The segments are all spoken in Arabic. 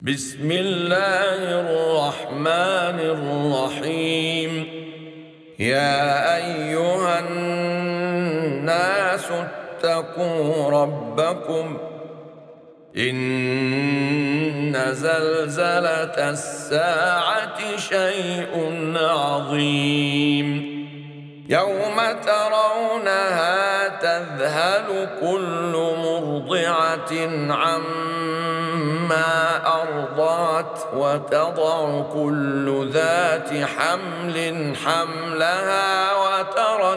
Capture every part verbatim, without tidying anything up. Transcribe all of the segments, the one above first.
بسم الله الرحمن الرحيم. يا أيها الناس اتقوا ربكم إن زلزلة الساعة شيء عظيم يوم ترونها تذهل كل مرضعة عما أرضعت وتضع كل ذات حمل حملها وترى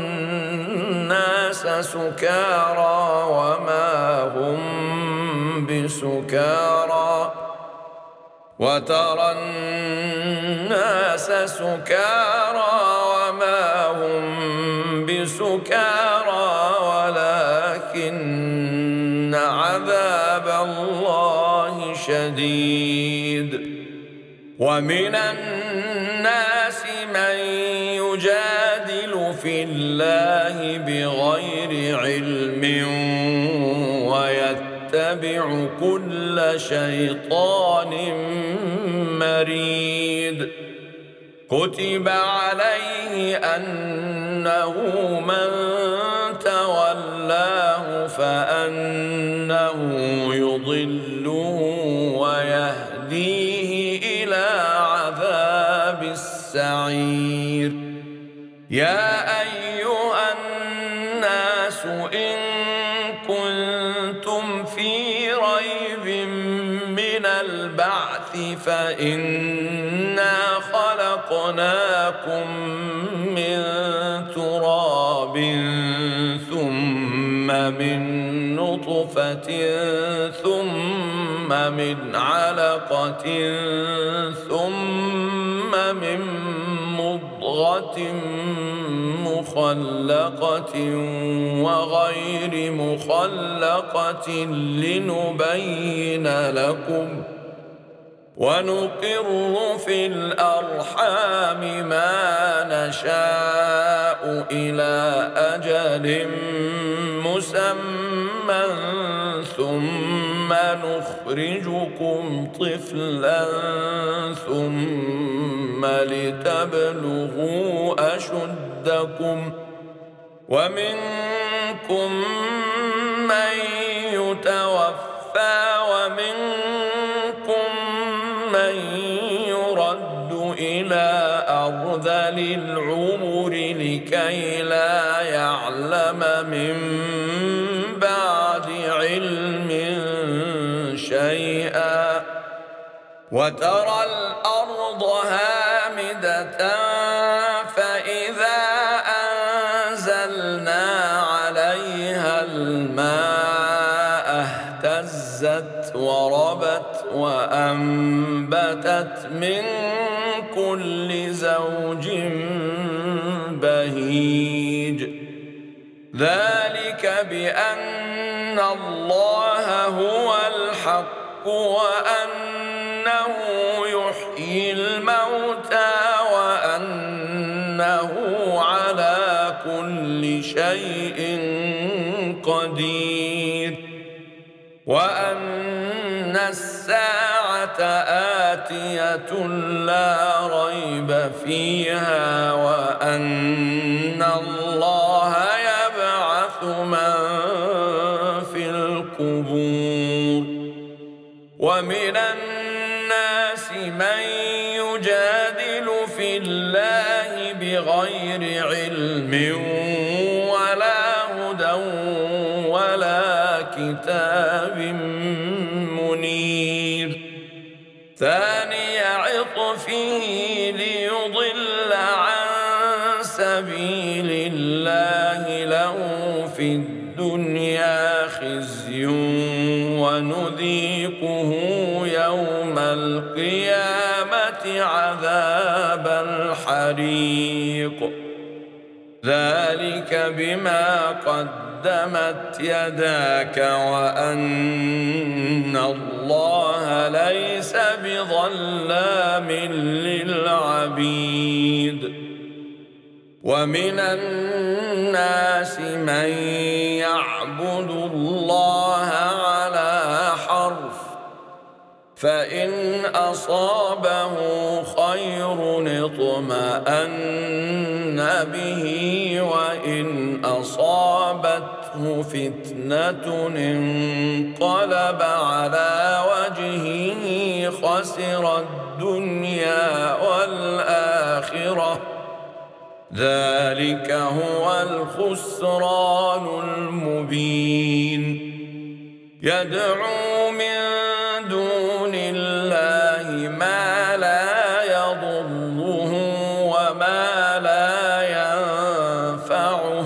الناس سكارى وما هم بسكارى وترى الناس سكارى وما هم بسكارى ولكن عذاب الله شديد. ومن الناس من يجادل في الله بغير علم ويتبع كل شيطان مريد. كتب عليه أنه من تولاه فأنه يضله ويهديه إلى عذاب السعير. يا أيها الناس إن كنتم في ريب من البعث فإنا خلقناكم من تراب ثم من نطفة ثم من علقة ثم من مضغة مخلقة وغير مخلقة لنبين لكم ونقر في الأرحام ما نشاء إلى أجل مسمى ثم نخرجكم طفلا ثم لتبلغوا أشدكم ومنكم من يتوفى ومنكم من يرد إلى أرذل العمر لكي لا يعلم من بعد علم شيئا. وترى الأرض هامدة فإذا أنزلنا عليها الماء اهتزت وربت وأنبتت من كل زوج بهيج. ذلك بأن الله هو الحق وأنه يحيي الموتى وأنه على كل شيء قدير وأن الساعة آتية لا ريب فيها وأن الله يبعث من في القبور. ومن الناس من يجادل في الله بغير علم ولا هدى ولا كتاب منير. ثاني عطفه ليضل عن سبيل الله له في الدنيا خزي ونذيقه يوم القيامة عذاب الحريق. ذلك بما قدمت يداك وأن الله ليس بظلام للعبيد. ومن الناس من يعبد الله على حرف فإن أصابه خير اطمأن به وإن أصابته فتنة انقلب على وجهه خسر الدنيا والآخرة ذلك هو الخسران المبين يدعو من دون الله ما لا يضره وما لا ينفعه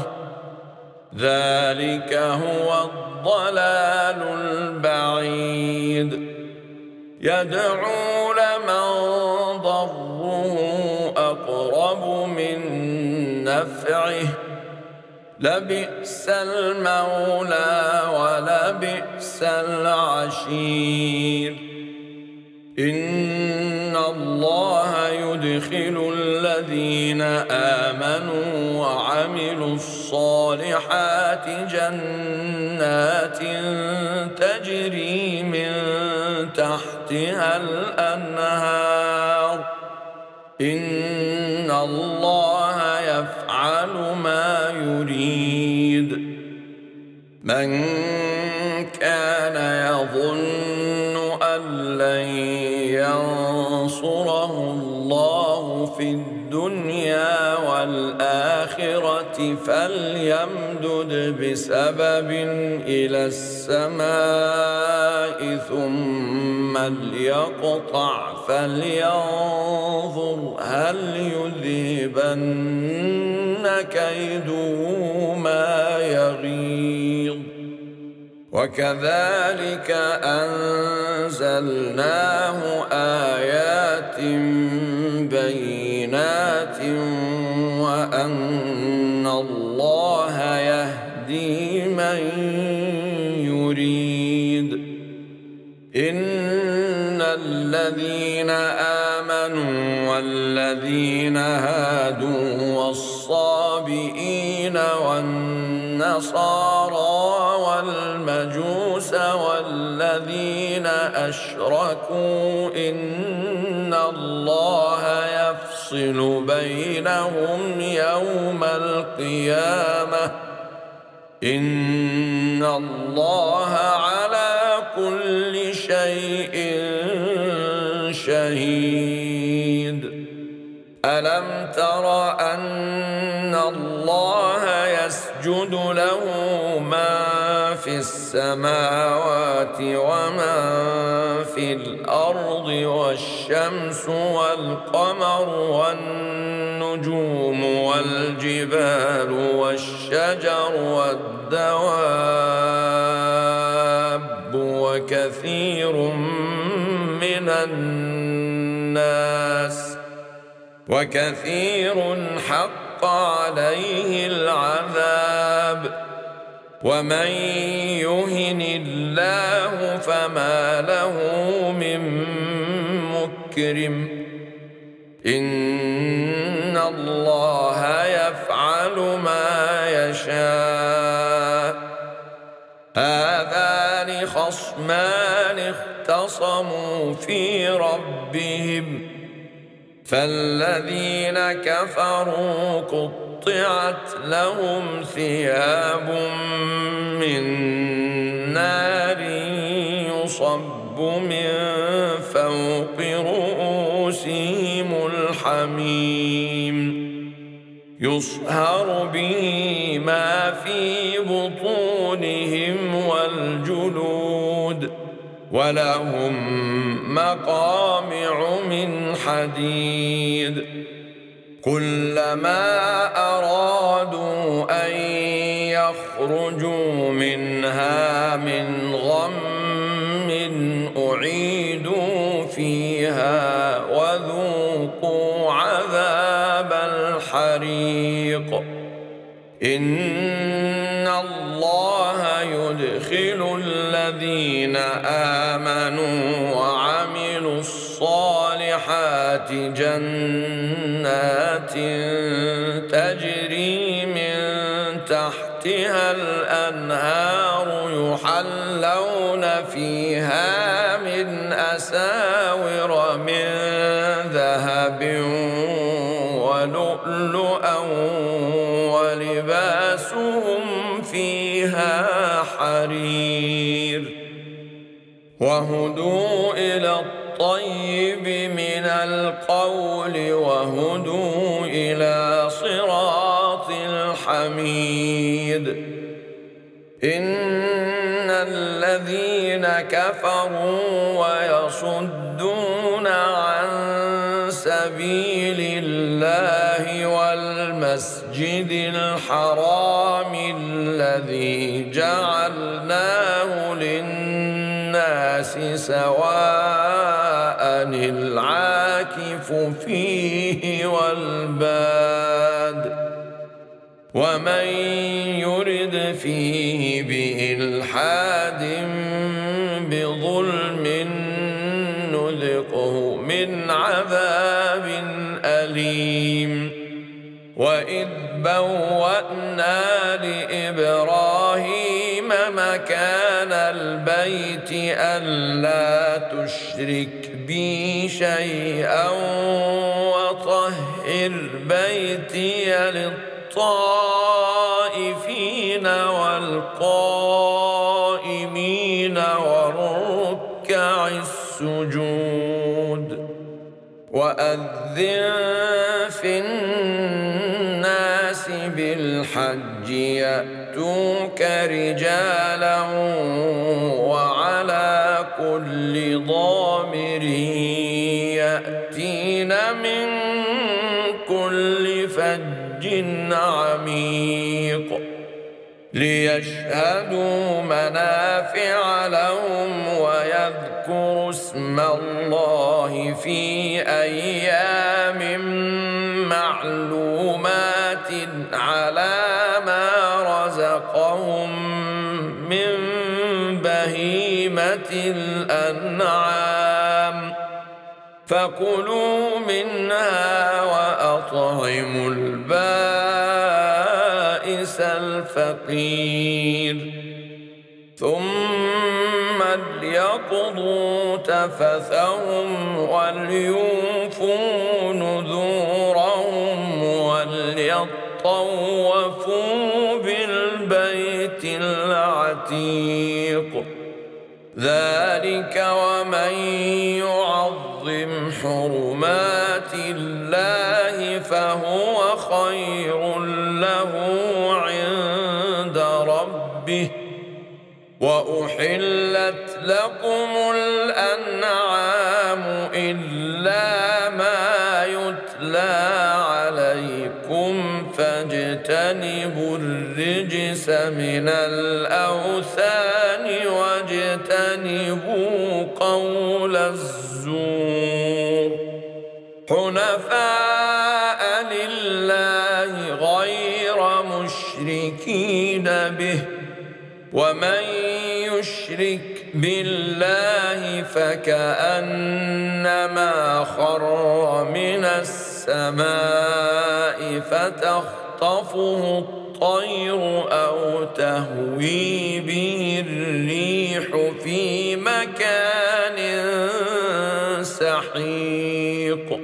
ذلك هو الضلال البعيد يدعو لمن ضره أقرب من نفعه لبئس المولى ولبئس العشير إن الله يدخل الذين آمنوا وعملوا الصالحات جنات تجري من تحتها الأنهار إن الله يفعل ما يريد من كان يظن أن لن ينصره الله في الدنيا والآخرة فليمدد بسبب إلى السماء ثم ليقطع فلينظر هل يذهبن كيده ما يغيظ وكذلك أنزلناه آيات بينات وأن الله يهدي من يريد إن الذين آمنوا والذين هادوا والصابئين والنصارى والمجوس والذين أشركوا إن الله يفصل بينهم يوم القيامة إن الله على كل شيء شهيد ألم تر أن الله يسجد له ما في السماوات وما في الأرض والشمس والقمر والنجوم والجبال والشجر والدواب وكثير من الناس وكثير حق عليه العذاب ومن يهن الله فما له من مكرم إن الله يفعل ما يشاء هذان خصمان اختصموا في ربهم فالذين كفروا قطعت لهم ثياب من نار يصب من فوق رؤوسهم الحميم يصهر به ما في بطونهم والجلود ولهم مقامع من حديد كلما أرادوا أن يخرجوا منها من غم أعيدوا فيها وذوقوا عذاب الحريق إن الله يدخل الذين آمنوا وعملوا الصالحات جنات تجري من تحتها الأنهار يحلون فيها من أساور من ذهب ولؤلؤا ولباسهم فيها حرير وهدوا إلى الطيب من القول وهدوا إلى صراط الحميد إن الذين كفروا ويصدون عن سبيل الله والمسجد الحرام الذي جعلناه للناس سواء العاكف فيه والباد ومن يرد فيه بإلحاد بظلم نذقه من عذاب أليم وإذ بوأنا لإبراهيم مكان البيت ألا تشرك بي شيئا وطهر بيتي للطائفين والقائمين والركع السجود وأذن في الناس بالحج يأتوك رجالا وعلى كل ضامر يأتين من كل فج عميق ليشهدوا منافع لهم ويذكروا اسم الله في أيام معلومات على ما رزقهم من بهيمة الأنعام فكلوا منها وأطعموا البائس الفقير ثم ليقضوا تفثهم وليوفوا نذورهم وليطوفوا بالبيت العتيق ذلك ومن يعظم حرمات الله فهو خير له عند ربه وأحلت لكم الأنعام إلا ما يتلى عليكم فاجتنبوا الرجس من الأوثان واجتنبوا قول الزور حنفاء لله غير مشركين به ومن يشرك بالله فكأنما خر من السماء فتخطفه الطير أو تهوي به الريح في مكان سحيق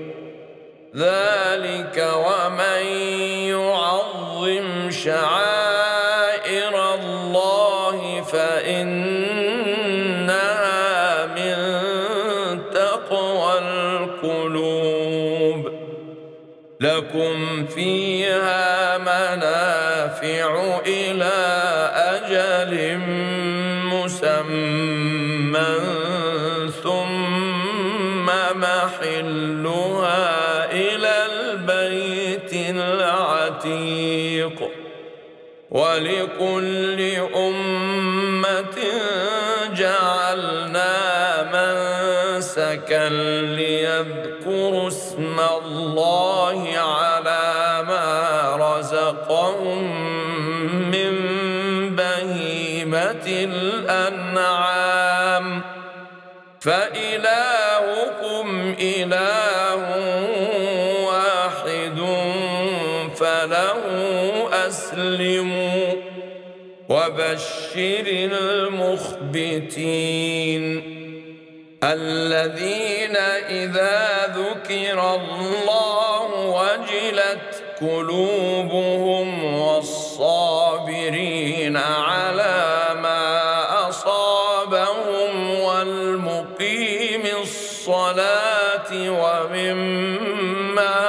ذلك ومن يعظم شعائر الله فإنها من تقوى القلوب لكم فيها منافع إلى أجل مسمى ثم محلها إلى البيت العتيق ولكل أمة جعلنا منسكا ليذكروا اسم الله على ما رزقهم من بهيمة الأنعام فإلهكم إله واحد فله أسلموا وبشر المخبتين الذين إذا ذكر الله وجلت قلوبهم والصابرين على ما أصابهم والمقيم الصلاة ومما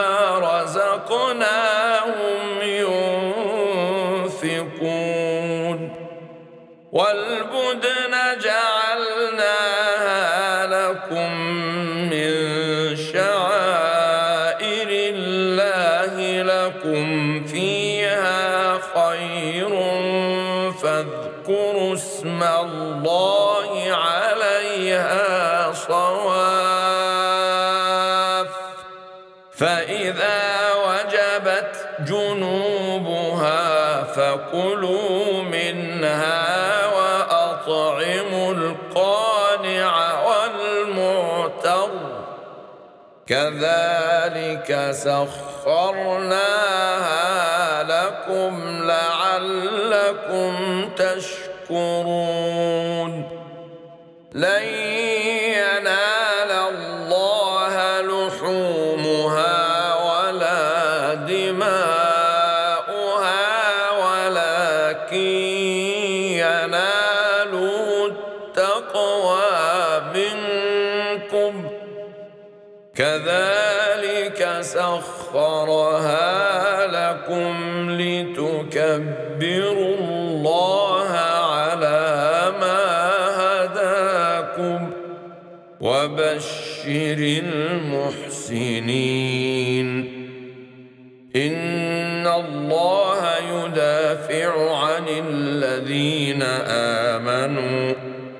رزقناهم ينفقون والبدن جعلناها لكم من شعائر الله لكم فيها خير فاذكروا اسم الله عليها صواف فإذا وجبت جنوبها فكلوا منها وأطعموا القانع والمعتر كذلك سخرناها لكم لعلكم تشكرون لن ينال الله لحومها ولا دماؤها ولكن يناله التقوى منكم كذلك سخرها لكم لتكبروا الله على ما هداكم وبشر المحسنين إن الله يدافع عن الذين آمنوا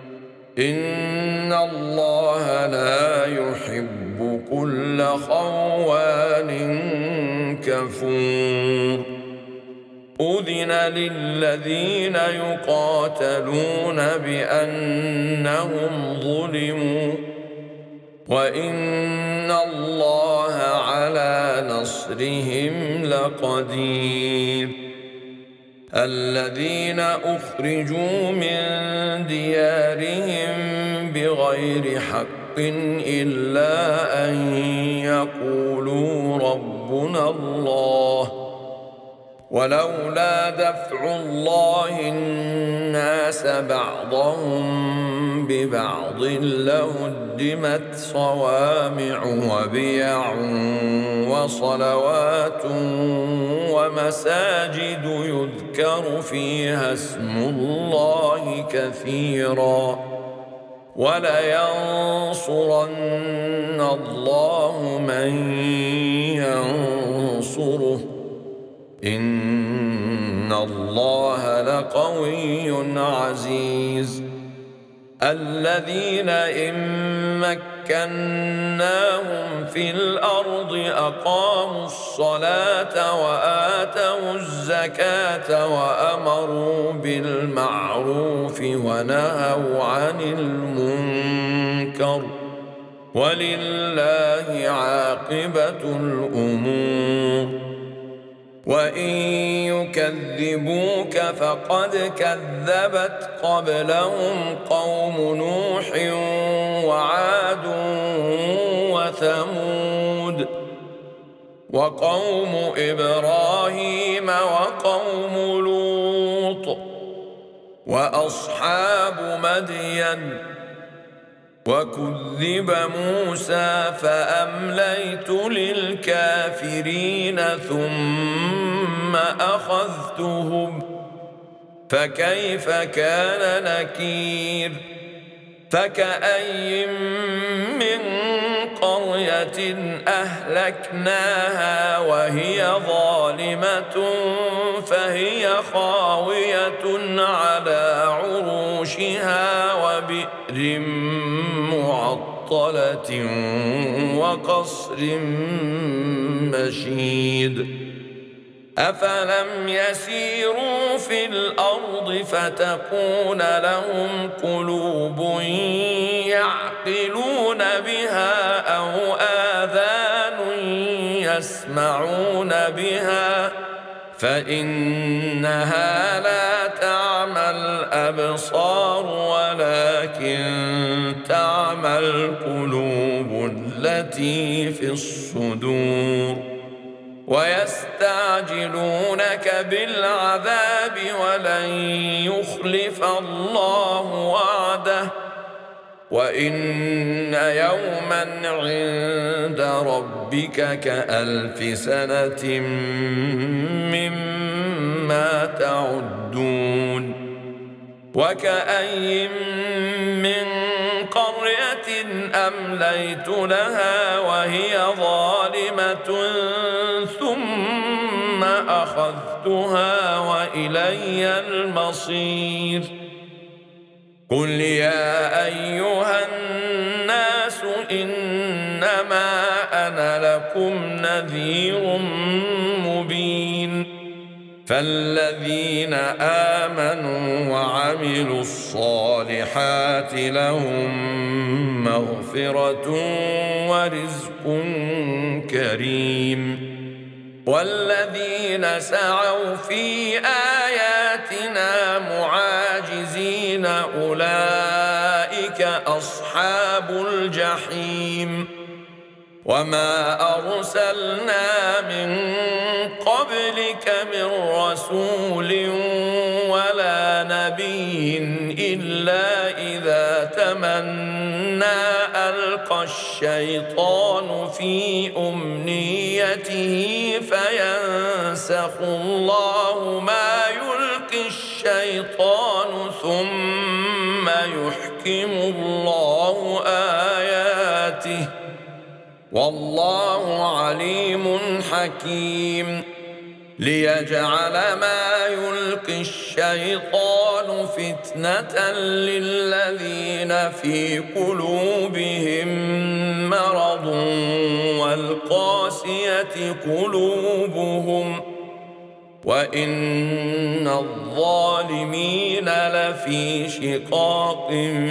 إن الله لا يحب كل خوان كفور أذن للذين يقاتلون بأنهم ظلموا وإن الله على نصرهم لقدير الذين أخرجوا من ديارهم بغير حق إلا أن يقولوا ربنا الله ولولا دفع الله الناس بعضهم ببعض لهدمت صوامع وبيع وصلوات ومساجد يذكر فيها اسم الله كثيرا ولينصرن الله من ينصره إن الله لقوي عزيز الذين إن مكناهم في الأرض أقاموا الصلاة وآتوا الزكاة وأمروا بالمعروف ونهوا عن المنكر ولله عاقبة الأمور وإن يكذبوك فقد كذبت قبلهم قوم نوح وعاد وثمود وقوم إبراهيم وقوم لوط وأصحاب مدين وكذب موسى فأمليت للكافرين ثم أخذتهم فكيف كان نكير فكأي من قرية أهلكناها وهي ظالمة فهي خاوية على عروشها وبئر معطلة وقصر مشيد أفلم يسيروا في الأرض فتكون لهم قلوب يعقلون بها أو آذان يسمعون بها فإنها لا تعمى الأبصار ولكن تعمى القلوب التي في الصدور ويستعجلونك بالعذاب ولن يخلف الله وعده وإن يوما عند ربك كألف سنة مما تعدون وكأي من قرية أمليت لها وهي ظالمة ثم أخذتها وإلي المصير قل يا أيها الناس إنما أنا لكم نذير مبين فالذين آمنوا وعملوا الصالحات لهم مغفرة ورزق كريم والذين سعوا في آياتنا معاجزين أولئك أصحاب الجحيم وما أرسلنا من قبلك من رسول ولا نبي إلا إذا تمنى ألقى الشيطان في أمنيته فينسخ الله ما يلقي الشيطان ثم يحكم الله آياته والله عليم حكيم ليجعل ما يلقي الشيطان فتنة للذين في قلوبهم مرض والقاسية قلوبهم وإن الظالمين لفي شقاق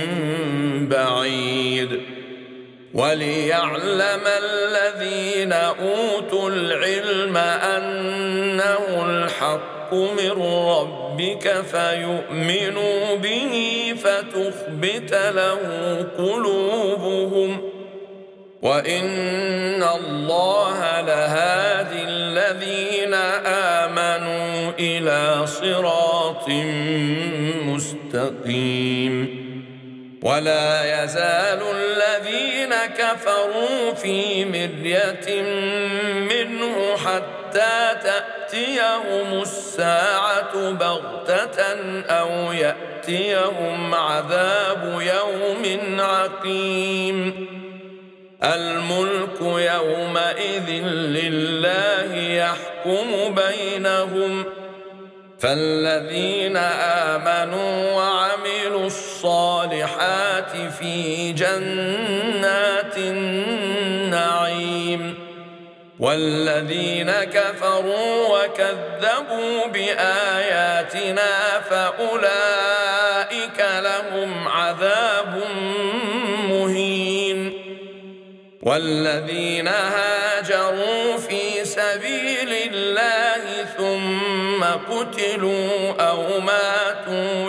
بعيد وليعلم الذين أوتوا العلم أنه الحق من ربك فيؤمنوا به فتخبت له قلوبهم وإن الله لهادي الذين آمنوا إلى صراط مستقيم ولا يزال الذين كفروا في مرية منه حتى تأتيهم الساعة بغتة أو يأتيهم عذاب يوم عقيم الملك يومئذ لله يحكم بينهم فالذين آمنوا وعملوا الصالحات في جنات النعيم والذين كفروا وكذبوا بآياتنا فأولئك لهم عذاب مهين والذين هاجروا في سبيل الله ثم قتلوا أو ماتوا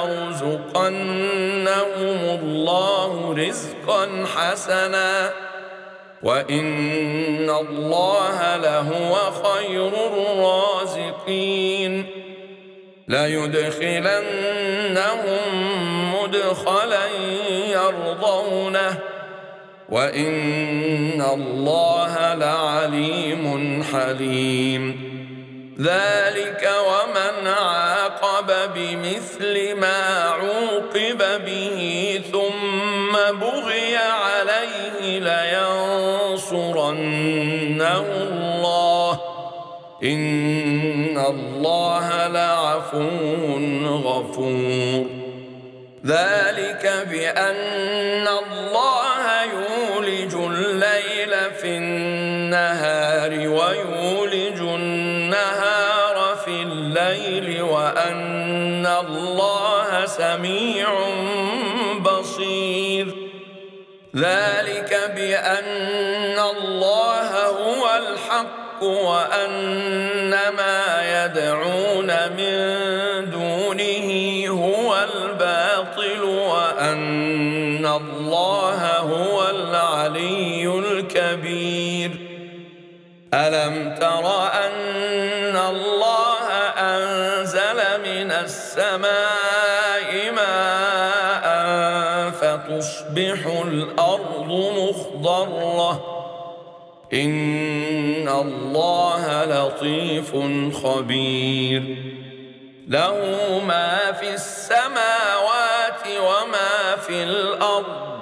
ليرزقنهم الله رزقا حسنا وإن الله لهو خير الرازقين ليدخلنهم مدخلا يرضونه وإن الله لعليم حليم ذلك ومن عاقب بمثل ما عوقب به ثم بغي عليه لينصرنه الله إن الله لعفو غفور ذلك بأن الله يولج الليل في النهار ويولج النهار في الليل وأن الله سميع بصير ذلك بأن الله هو الحق وأن ما يدعون من دونه هو الباطل وأن الله هو العلي الكبير ألم تر أن الله أنزل من السماء ماء فتصبح الأرض مخضرة إن الله لطيف خبير له ما في السماوات وما في الأرض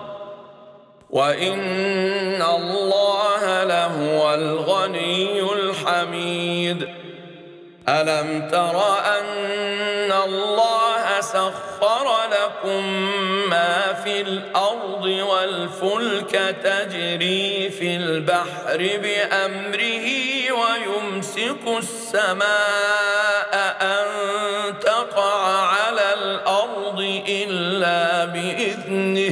وإن الله لهو الغني الحميد ألم تر أن الله سخر لكم ما في الأرض والفلك تجري في البحر بأمره ويمسك السماء أن تقع على الأرض إلا بإذنه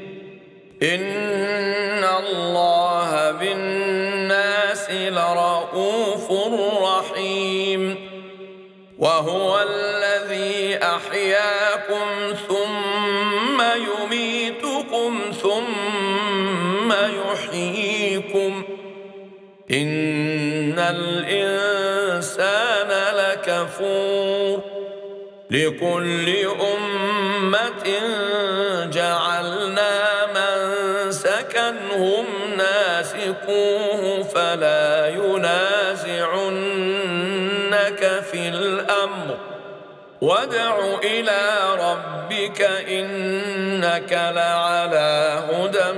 إن الله بالناس لرءوف رحيم وهو الذي أحياكم ثم يميتكم ثم يحييكم إن الإنسان لكفور لكل أمة جعلنا منسكا هم ناسكوه فلا ينازعنك في الأمر وادع إلى ربك إنك لعلى هدى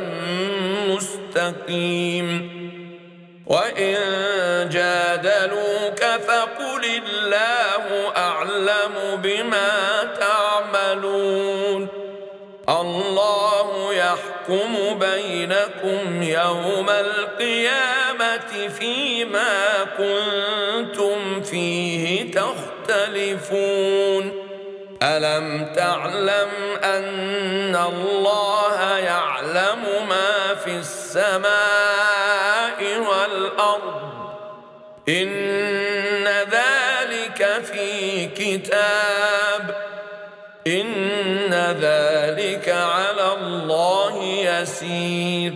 مستقيم وإن جادلوك فقل الله أعلم بما تعملون الله يحكم بينكم يوم القيامة فيما كنتم فيه تختلفون ألم تعلم أن الله يعلم ما في السماء والأرض إن ذلك في كتاب إن ذلك على الله يسير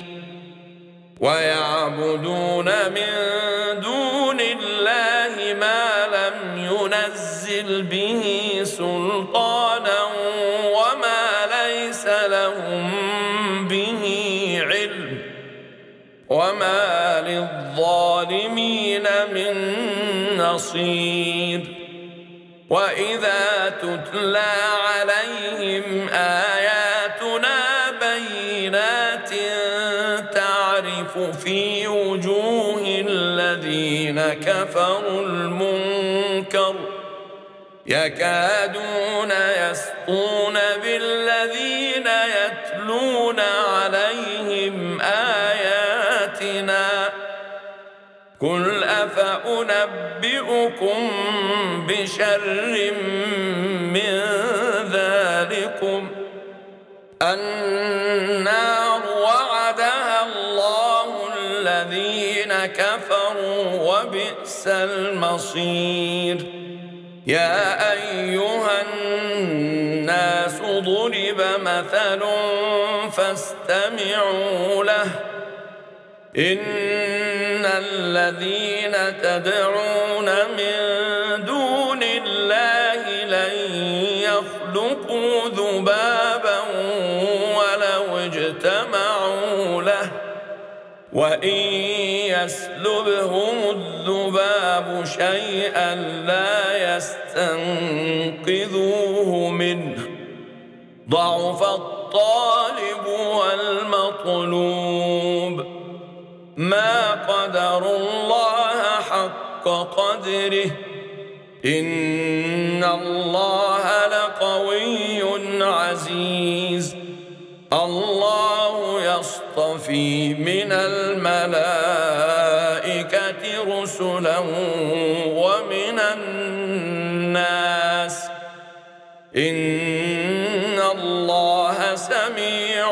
ويعبدون من دون الله ما لم ينزل به سلطانا وما ليس لهم به علم وما للظالمين من نصير وإذا تتلى عليهم آياتنا بينات تعرف في وجوه الذين كفروا المنكر يكادون يسطون بالذين يتلون عليهم آياتنا قل أفأنبئكم بشر من ذلكم النار وعدها الله الذين كفروا وبئس المصير يا أيها الناس ضرب مثل فاستمعوا له إن الذين تدعون من دون الله لن يخلقوا ذبابا ولو اجتمعوا له وإن يسلبهم الذباب شيئا لا يستنقذوه منه ضعف الطالب والمطلوب ما قدروا الله حق قدره إن الله لقوي عزيز الله يصطفي من الملائكة رسلا ومن الناس إن الله سميع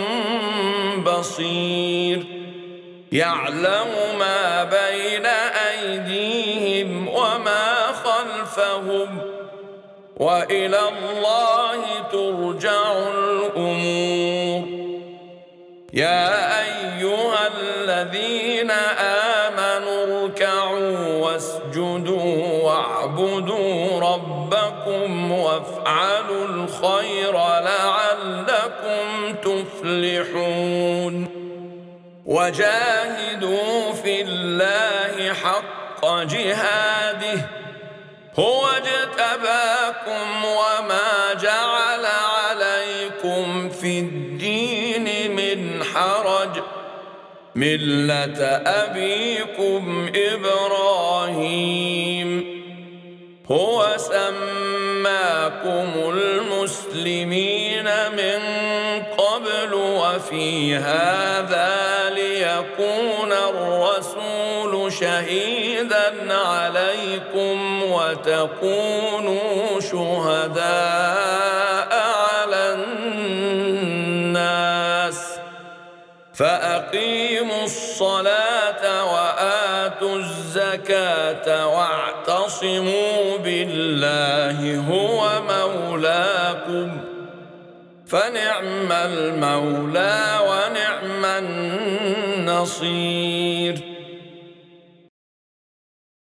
بصير يعلم ما بين أيديهم وما خلفهم وإلى الله ترجع الأمور يا أيها الذين آمنوا اركعوا واسجدوا واعبدوا ربكم وافعلوا الخير لعلكم تفلحون وجاهدوا في الله حق جهاده هو اجتباكم وما جعل عليكم في الدين من حرج ملة أبيكم إبراهيم هو سماكم المسلمين من قبل وفي هذا ليكون الرسول شهيدا عليكم وتكونوا شهداء على الناس فأقيموا الصلاة وآتوا الزكاة واعتصموا بالله هو مولاكم فنعم المولى ونعم النصير